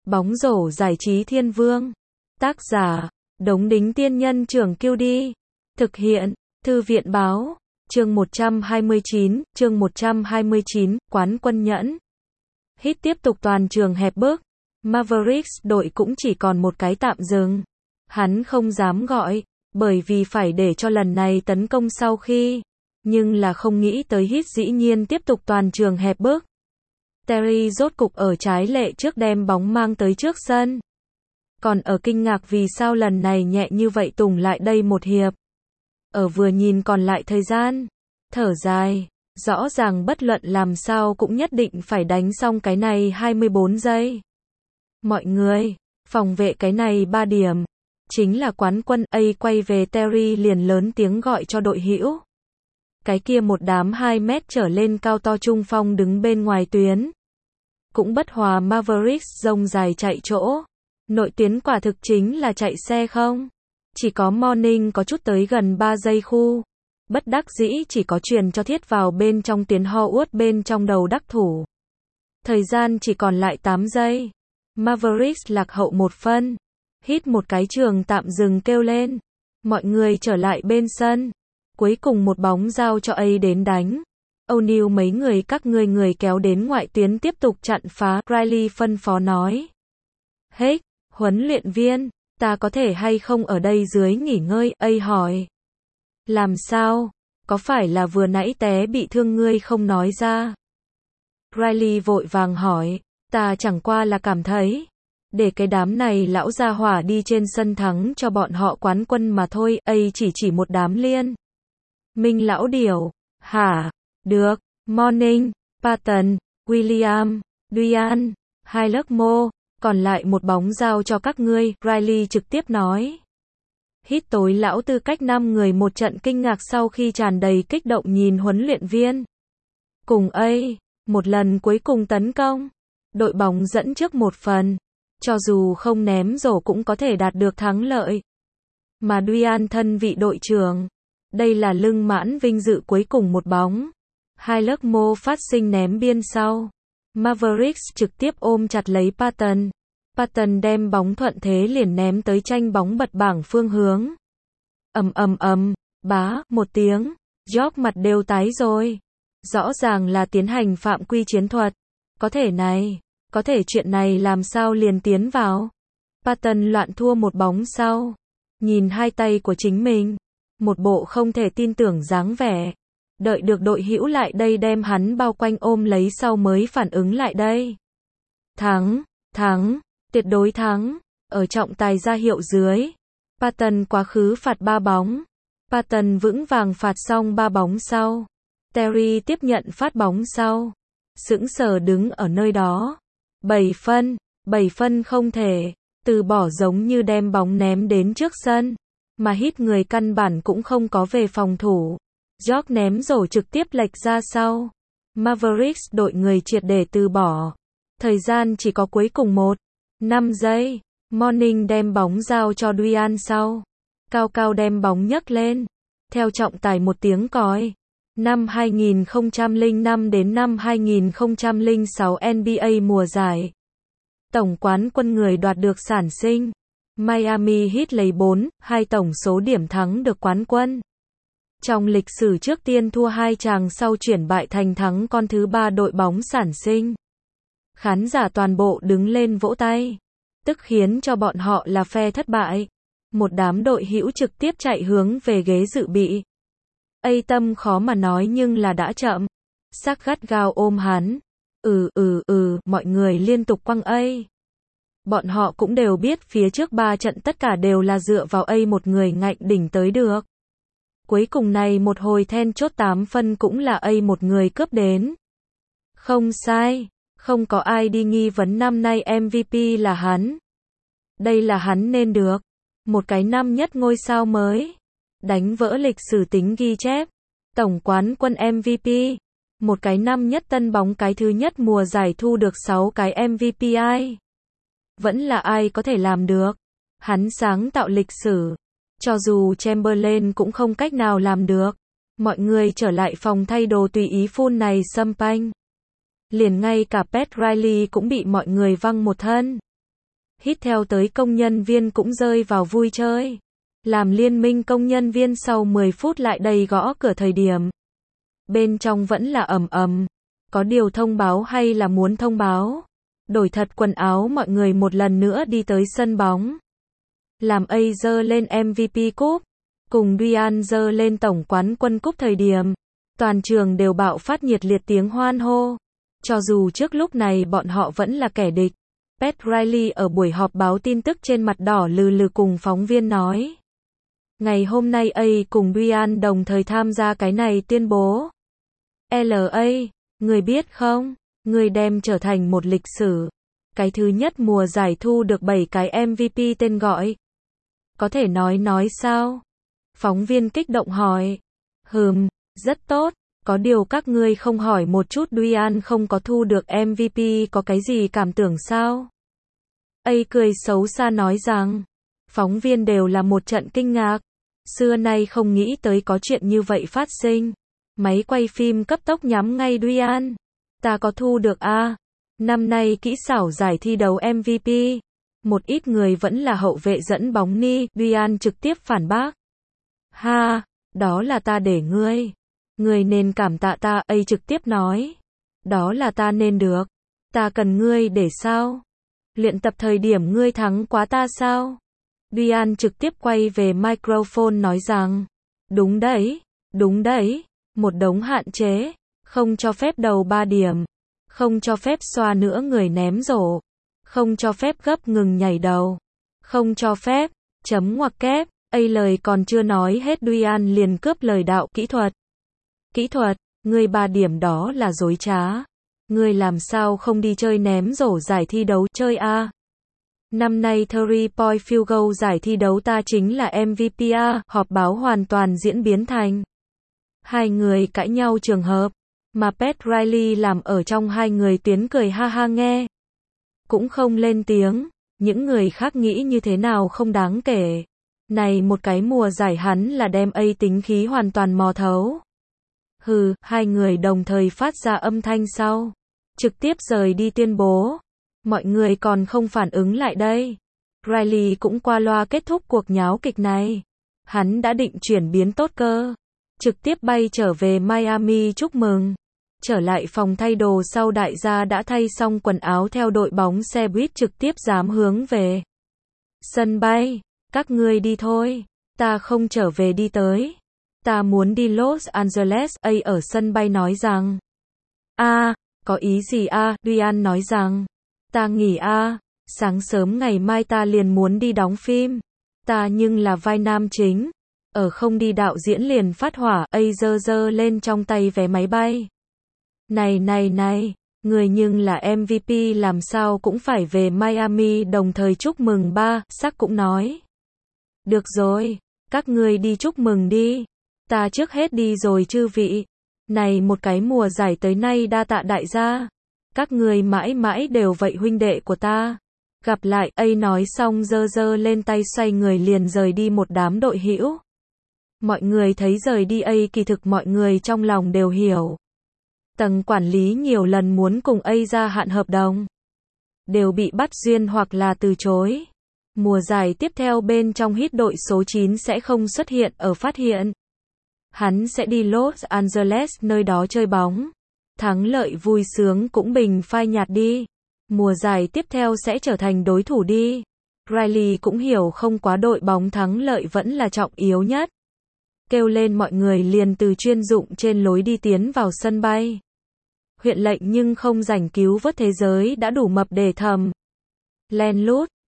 Bóng rổ giải trí thiên vương. Tác giả, Đống Đính Tiên Nhân Trưởng QD. Thực hiện, Thư viện Báo. Chương 129, Quán Quân Nhẫn. Heat tiếp tục toàn trường hẹp bước. Mavericks đội cũng chỉ còn một cái tạm dừng. Hắn không dám gọi, bởi vì phải để cho lần này tấn công sau khi. Nhưng là không nghĩ tới Heat dĩ nhiên tiếp tục toàn trường hẹp bước. Terry rốt cục ở trái lệ trước đem bóng mang tới trước sân. Còn ở kinh ngạc vì sao lần này nhẹ như vậy tùng lại đây một hiệp. Ở vừa nhìn còn lại thời gian, thở dài, rõ ràng bất luận làm sao cũng nhất định phải đánh xong cái này 24 giây. Mọi người, phòng vệ cái này 3 điểm, chính là quán quân. A quay về Terry liền lớn tiếng gọi cho đội hữu. Cái kia một đám 2 mét trở lên cao to trung phong đứng bên ngoài tuyến. Cũng bất hòa Mavericks rông dài chạy chỗ. Nội tuyến quả thực chính là chạy xe không. Chỉ có Morning có chút tới gần 3 giây khu. Bất đắc dĩ chỉ có truyền cho Thiết vào bên trong tuyến Howard bên trong đầu đắc thủ. Thời gian chỉ còn lại 8 giây. Mavericks lạc hậu 1 phân. Hít một cái trường tạm dừng kêu lên. Mọi người trở lại bên sân. Cuối cùng một bóng giao cho A đến đánh. O'Neal mấy người các người kéo đến ngoại tuyến tiếp tục chặn phá. Riley phân phó nói. Hey, huấn luyện viên, ta có thể hay không ở đây dưới nghỉ ngơi? A hỏi. Làm sao? Có phải là vừa nãy té bị thương ngươi không nói ra? Riley vội vàng hỏi. Ta chẳng qua là cảm thấy. Để cái đám này lão gia hỏa đi trên sân thắng cho bọn họ quán quân mà thôi. A chỉ một đám liên. Minh lão điểu. Hả? Được. Morning, Patton, William, Duyan, hai lớp mô. Còn lại một bóng giao cho các ngươi. Riley trực tiếp nói. Hít tối lão tư cách 5 người một trận kinh ngạc sau khi tràn đầy kích động nhìn huấn luyện viên. Cùng A, một lần cuối cùng tấn công. Đội bóng dẫn trước 1 phần. Cho dù không ném rổ cũng có thể đạt được thắng lợi. Mà Duyan thân vị đội trưởng. Đây là lưng mãn vinh dự cuối cùng một bóng. Hai lớp mô phát sinh ném biên sau. Mavericks trực tiếp ôm chặt lấy Patton. Patton đem bóng thuận thế liền ném tới tranh bóng bật bảng phương hướng. Bá, một tiếng. George mặt đều tái rồi. Rõ ràng là tiến hành phạm quy chiến thuật. Có thể chuyện này làm sao liền tiến vào. Patton loạn thua một bóng sau. Nhìn hai tay của chính mình. Một bộ không thể tin tưởng dáng vẻ. Đợi được đội hữu lại đây đem hắn bao quanh ôm lấy sau mới phản ứng lại đây. Thắng, tuyệt đối thắng. Ở trọng tài ra hiệu dưới. Patton quá khứ phạt 3 bóng. Patton vững vàng phạt xong 3 bóng sau. Terry tiếp nhận phát bóng sau. Sững sờ đứng ở nơi đó. 7 phân không thể. Từ bỏ giống như đem bóng ném đến trước sân. Mà hít người căn bản cũng không có về phòng thủ. George ném rổ trực tiếp lệch ra sau. Mavericks đội người triệt để từ bỏ. Thời gian chỉ có cuối cùng 5 giây. Morning đem bóng giao cho Duyan sau. Cao đem bóng nhấc lên. Theo trọng tài một tiếng còi. Năm 2005 đến năm 2006 NBA mùa giải. Tổng quán quân người đoạt được sản sinh. Miami Heat lấy 4-2 tổng số điểm thắng được quán quân. Trong lịch sử trước tiên thua 2 chàng sau chuyển bại thành thắng con thứ 3 đội bóng sản sinh. Khán giả toàn bộ đứng lên vỗ tay. Tức khiến cho bọn họ là phe thất bại. Một đám đội hữu trực tiếp chạy hướng về ghế dự bị. A tâm khó mà nói nhưng là đã chậm. Sắc gắt gao ôm hắn. Mọi người liên tục quăng A. Bọn họ cũng đều biết phía trước 3 trận tất cả đều là dựa vào A một người ngạnh đỉnh tới được. Cuối cùng này một hồi then chốt 8 phân cũng là A một người cướp đến. Không sai, không có ai đi nghi vấn năm nay MVP là hắn. Đây là hắn nên được. Một cái năm nhất ngôi sao mới. Đánh vỡ lịch sử tính ghi chép. Tổng quán quân MVP. Một cái năm nhất tân bóng cái thứ nhất mùa giải thu được 6 cái MVP ai. Vẫn là ai có thể làm được. Hắn sáng tạo lịch sử. Cho dù Chamberlain cũng không cách nào làm được. Mọi người trở lại phòng thay đồ tùy ý phun này xâm panh. Liền ngay cả Pat Riley cũng bị mọi người văng một thân. Hít theo tới công nhân viên cũng rơi vào vui chơi. Làm liên minh công nhân viên sau 10 phút lại đầy gõ cửa thời điểm. Bên trong vẫn là ầm ầm. Có điều thông báo hay là muốn thông báo? Đổi thật quần áo mọi người một lần nữa đi tới sân bóng. Làm A dơ lên MVP cúp. Cùng Duan dơ lên tổng quán quân cúp thời điểm. Toàn trường đều bạo phát nhiệt liệt tiếng hoan hô. Cho dù trước lúc này bọn họ vẫn là kẻ địch. Pat Riley ở buổi họp báo tin tức trên mặt đỏ lừ lừ cùng phóng viên nói. Ngày hôm nay A cùng Duan đồng thời tham gia cái này tuyên bố. LA, người biết không, người đem trở thành một lịch sử. Cái thứ nhất mùa giải thu được 7 cái MVP tên gọi. Có thể nói sao? Phóng viên kích động hỏi. Rất tốt, có điều các ngươi không hỏi một chút Duan không có thu được MVP có cái gì cảm tưởng sao? A cười xấu xa nói rằng, phóng viên đều là một trận kinh ngạc. Xưa nay không nghĩ tới có chuyện như vậy phát sinh. Máy quay phim cấp tốc nhắm ngay Duan. Ta có thu được a? Năm nay kỹ xảo giải thi đấu MVP. Một ít người vẫn là hậu vệ dẫn bóng ni. Duan trực tiếp phản bác. Ha, đó là ta để ngươi. Ngươi nên cảm tạ ta. A trực tiếp nói. Đó là ta nên được. Ta cần ngươi để sao? Luyện tập thời điểm ngươi thắng quá ta sao? Duan trực tiếp quay về microphone nói rằng. Đúng đấy. Một đống hạn chế. Không cho phép đầu 3 điểm. Không cho phép xoa nữa người ném rổ. Không cho phép gấp ngừng nhảy đầu. Không cho phép. Chấm ngoặc kép. A lời còn chưa nói hết Duan liền cướp lời đạo kỹ thuật. Kỹ thuật, ngươi 3 điểm đó là dối trá. Ngươi làm sao không đi chơi ném rổ giải thi đấu chơi a? Năm nay 3-point field goal giải thi đấu ta chính là MVP a. Họp báo hoàn toàn diễn biến thành. Hai người cãi nhau trường hợp. Mà Pat Riley làm ở trong hai người tiếng cười ha ha nghe. Cũng không lên tiếng. Những người khác nghĩ như thế nào không đáng kể. Này một cái mùa giải hắn là đem A tính khí hoàn toàn mò thấu. Hai người đồng thời phát ra âm thanh sau. Trực tiếp rời đi tuyên bố. Mọi người còn không phản ứng lại đây. Riley cũng qua loa kết thúc cuộc nháo kịch này. Hắn đã định chuyển biến tốt cơ. Trực tiếp bay trở về Miami chúc mừng. Trở lại phòng thay đồ sau đại gia đã thay xong quần áo theo đội bóng xe buýt trực tiếp dám hướng về sân bay. Các ngươi đi thôi. Ta không trở về đi tới. Ta muốn đi Los Angeles. A ở sân bay nói rằng. Có ý gì a? Duan nói rằng. Ta nghỉ a. Sáng sớm ngày mai ta liền muốn đi đóng phim. Ta nhưng là vai nam chính. Ở không đi đạo diễn liền phát hỏa. A giơ lên trong tay vé máy bay. Này. Người nhưng là MVP làm sao cũng phải về Miami đồng thời chúc mừng ba. Sắc cũng nói. Được rồi. Các ngươi đi chúc mừng đi. Ta trước hết đi rồi chư vị. Này một cái mùa giải tới nay đa tạ đại gia. Các người mãi mãi đều vậy huynh đệ của ta. Gặp lại. A nói xong giơ lên tay xoay người liền rời đi một đám đội hữu. Mọi người thấy rời đi A kỳ thực mọi người trong lòng đều hiểu. Tầng quản lý nhiều lần muốn cùng A gia hạn hợp đồng. Đều bị bắt duyên hoặc là từ chối. Mùa giải tiếp theo bên trong hit đội số 9 sẽ không xuất hiện ở phát hiện. Hắn sẽ đi Los Angeles nơi đó chơi bóng. Thắng lợi vui sướng cũng bình phai nhạt đi. Mùa giải tiếp theo sẽ trở thành đối thủ đi. Riley cũng hiểu không quá đội bóng thắng lợi vẫn là trọng yếu nhất. Kêu lên mọi người liền từ chuyên dụng trên lối đi tiến vào sân bay. Huyện lệnh nhưng không rảnh cứu vớt thế giới đã đủ mập để thầm. Len lút.